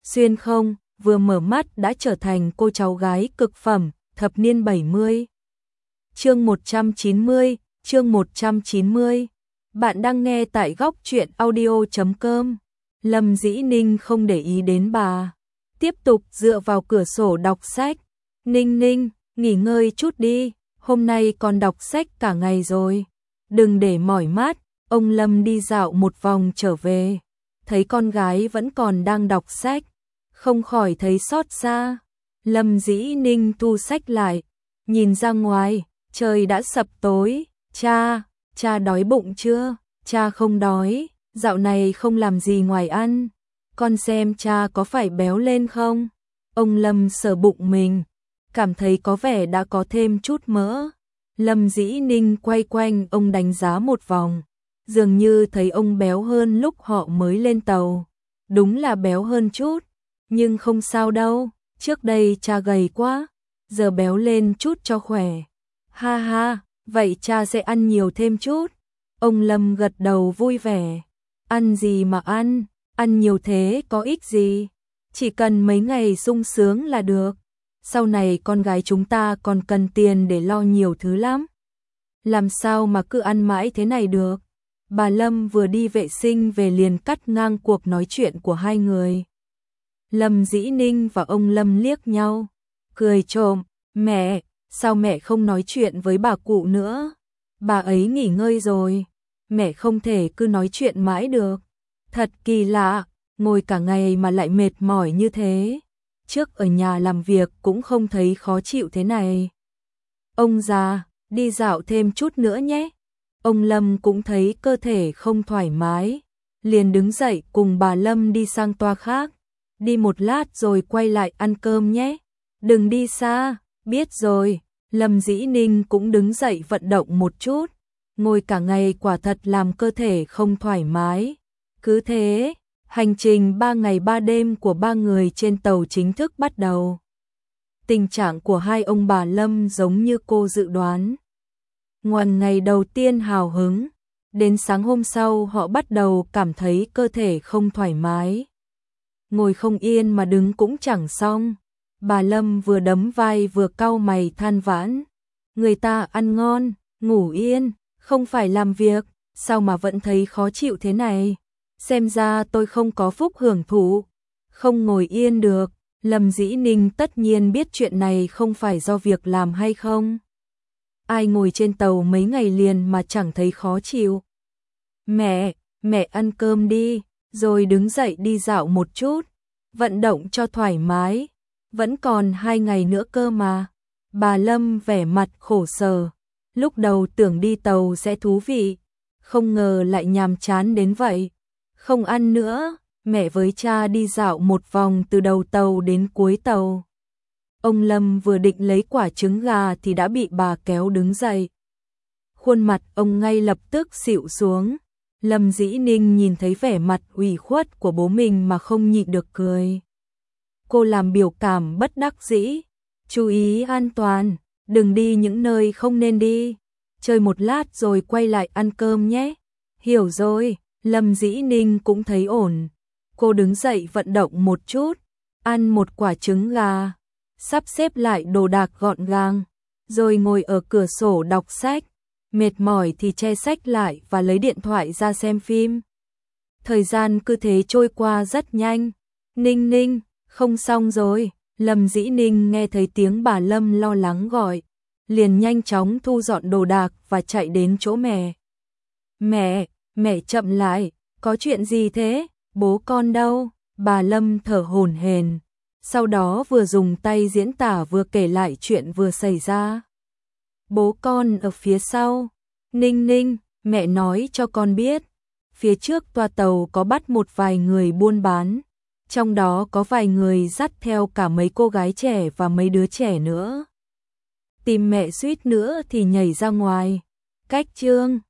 xuyên không, vừa mở mắt đã trở thành cô cháu gái cực phẩm, thập niên 70. Chương 190, chương 190. Bạn đang nghe tại góc truyện audio.com. Lâm Dĩ Ninh không để ý đến bà, tiếp tục dựa vào cửa sổ đọc sách. Ninh Ninh, nghỉ ngơi chút đi, hôm nay con đọc sách cả ngày rồi. Đừng để mỏi mắt. Ông Lâm đi dạo một vòng trở về, thấy con gái vẫn còn đang đọc sách, không khỏi thấy xót xa. Lâm Dĩ Ninh thu sách lại, nhìn ra ngoài, trời đã sập tối. Cha đói bụng chưa? Cha không đói, dạo này không làm gì ngoài ăn. Con xem cha có phải béo lên không? Ông Lâm sờ bụng mình, cảm thấy có vẻ đã có thêm chút mỡ. Lâm Dĩ Ninh quay quanh ông đánh giá một vòng, dường như thấy ông béo hơn lúc họ mới lên tàu. Đúng là béo hơn chút, nhưng không sao đâu, trước đây cha gầy quá, giờ béo lên chút cho khỏe. Ha ha, vậy cha sẽ ăn nhiều thêm chút. Ông Lâm gật đầu vui vẻ. Ăn gì mà ăn nhiều thế có ích gì, chỉ cần mấy ngày sung sướng là được. Sau này con gái chúng ta còn cần tiền để lo nhiều thứ lắm. Làm sao mà cứ ăn mãi thế này được. Bà Lâm vừa đi vệ sinh về liền cắt ngang cuộc nói chuyện của hai người. Lâm Dĩ Ninh và ông Lâm liếc nhau, cười trộm. Mẹ, sao mẹ không nói chuyện với bà cụ nữa? Bà ấy nghỉ ngơi rồi, mẹ không thể cứ nói chuyện mãi được. Thật kỳ lạ, ngồi cả ngày mà lại mệt mỏi như thế. Trước ở nhà làm việc cũng không thấy khó chịu thế này. Ông già, đi dạo thêm chút nữa nhé. Ông Lâm cũng thấy cơ thể không thoải mái, liền đứng dậy cùng bà Lâm đi sang toa khác. Đi một lát rồi quay lại ăn cơm nhé. Đừng đi xa, biết rồi. Lâm Dĩ Ninh cũng đứng dậy vận động một chút. Ngồi cả ngày quả thật làm cơ thể không thoải mái. Cứ thế, hành trình 3 ngày 3 đêm của ba người trên tàu chính thức bắt đầu. Tình trạng của hai ông bà Lâm giống như cô dự đoán. Ngoài ngày đầu tiên hào hứng, đến sáng hôm sau họ bắt đầu cảm thấy cơ thể không thoải mái. Ngồi không yên mà đứng cũng chẳng xong. Bà Lâm vừa đấm vai vừa cau mày than vãn. Người ta ăn ngon, ngủ yên, không phải làm việc, sao mà vẫn thấy khó chịu thế này? Xem ra tôi không có phúc hưởng thụ, không ngồi yên được. Lâm Dĩ Ninh tất nhiên biết chuyện này không phải do việc làm hay không. Ai ngồi trên tàu mấy ngày liền mà chẳng thấy khó chịu. Mẹ ăn cơm đi, rồi đứng dậy đi dạo một chút, vận động cho thoải mái. Vẫn còn 2 ngày nữa cơ mà. Bà Lâm vẻ mặt khổ sở. Lúc đầu tưởng đi tàu sẽ thú vị, không ngờ lại nhàm chán đến vậy. Không ăn nữa, mẹ với cha đi dạo một vòng từ đầu tàu đến cuối tàu. Ông Lâm vừa định lấy quả trứng gà thì đã bị bà kéo đứng dậy. Khuôn mặt ông ngay lập tức xịu xuống. Lâm Dĩ Ninh nhìn thấy vẻ mặt ủy khuất của bố mình mà không nhịn được cười. Cô làm biểu cảm bất đắc dĩ. Chú ý an toàn, đừng đi những nơi không nên đi. Chơi một lát rồi quay lại ăn cơm nhé. Hiểu rồi. Lâm Dĩ Ninh cũng thấy ổn. Cô đứng dậy vận động một chút, ăn một quả trứng gà, sắp xếp lại đồ đạc gọn gàng, rồi ngồi ở cửa sổ đọc sách. Mệt mỏi thì che sách lại và lấy điện thoại ra xem phim. Thời gian cứ thế trôi qua rất nhanh. Ninh Ninh, không xong rồi. Lâm Dĩ Ninh nghe thấy tiếng bà Lâm lo lắng gọi, liền nhanh chóng thu dọn đồ đạc và chạy đến chỗ mẹ. Mẹ chậm lại, có chuyện gì thế? Bố con đâu? Bà Lâm thở hổn hển, sau đó vừa dùng tay diễn tả vừa kể lại chuyện vừa xảy ra. Bố con ở phía sau. Ninh Ninh, mẹ nói cho con biết, phía trước toa tàu có bắt một vài người buôn bán, trong đó có vài người dắt theo cả mấy cô gái trẻ và mấy đứa trẻ nữa. Tìm mẹ suýt nữa thì nhảy ra ngoài. Cách Trương,